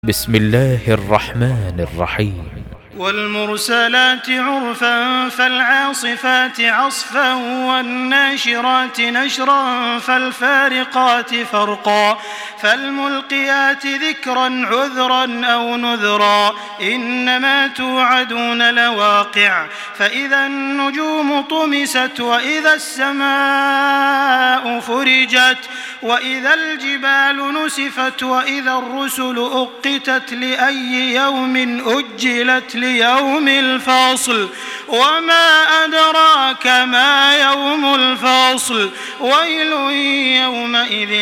بسم الله الرحمن الرحيم. والمرسلات عرفا فالعاصفات عصفا والناشرات نشرا فالفارقات فرقا فالملقيات ذكرا عذرا أو نذرا إنما توعدون لواقع فإذا النجوم طمست وإذا السماء فرجت وإذا الجبال نسفت وإذا الرسل أقتت لأي يوم أجلت ليوم الفاصل وما أدراك ما يوم الفاصل ويل يومئذ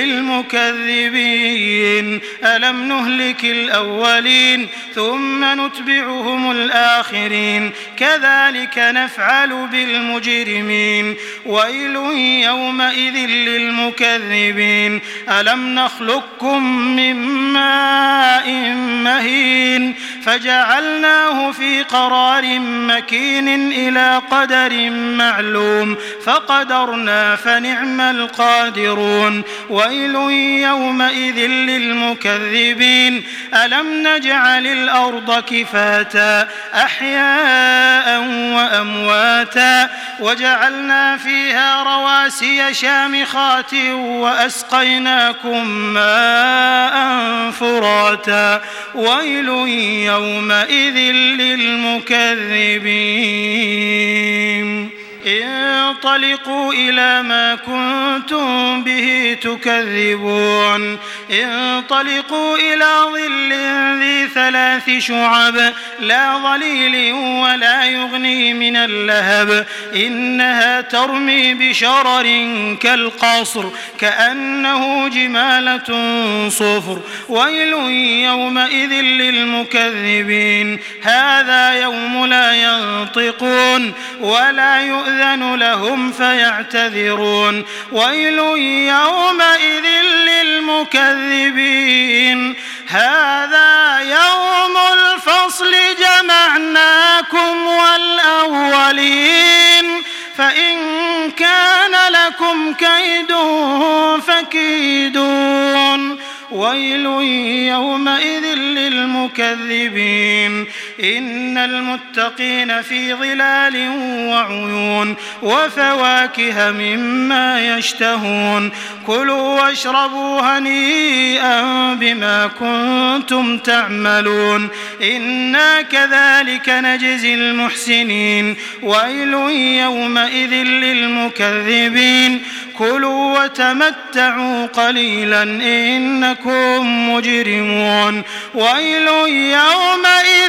للمكذبين ألم نهلك الأولين ثم نتبعهم الآخرين كذلك نفعل بالمجرمين ويل يومئذ للمكذبين ألم نخلقكم من ماء مهين فجعلناه في قرار مكين إلى قدر معلوم فقدرنا فنعم القادرون ويل يومئذ للمكذبين ألم نجعل الأرض كفاتا أحياء وأمواتا وجعلنا فيها رواسي شامخات وأسقيناكم ماء فراتا ويل يومئذ للمكذبين انطلقوا إلى ما كنتم به تكذبون انطلقوا إلى ظل ذي 3 شعب لا ظليل ولا يغني من اللهب إنها ترمي بشرر كالقصر كأنه جمالة صفر ويل يومئذ للمكذبين هذا يوم لا ينطقون ولا يؤذن لهم فيعتذرون ويل يومئذ للمكذبين هذا يوم الفصل جمعناكم والأولين فإن كان لكم كيد فكيدون ويل يومئذ للمكذبين إن المتقين في ظلال وعيون وفواكه مما يشتهون كلوا واشربوا هنيئا بما كنتم تعملون إنا كذلك نجزي المحسنين ويل يومئذ للمكذبين كلوا وتمتعوا قليلا إنكم مجرمون ويل يومئذ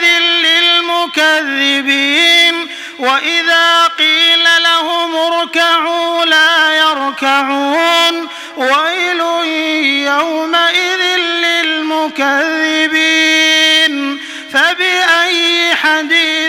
للمكذبين وإذا قيل لهم اركعوا لا يركعون ويل يومئذ للمكذبين فبأي حديث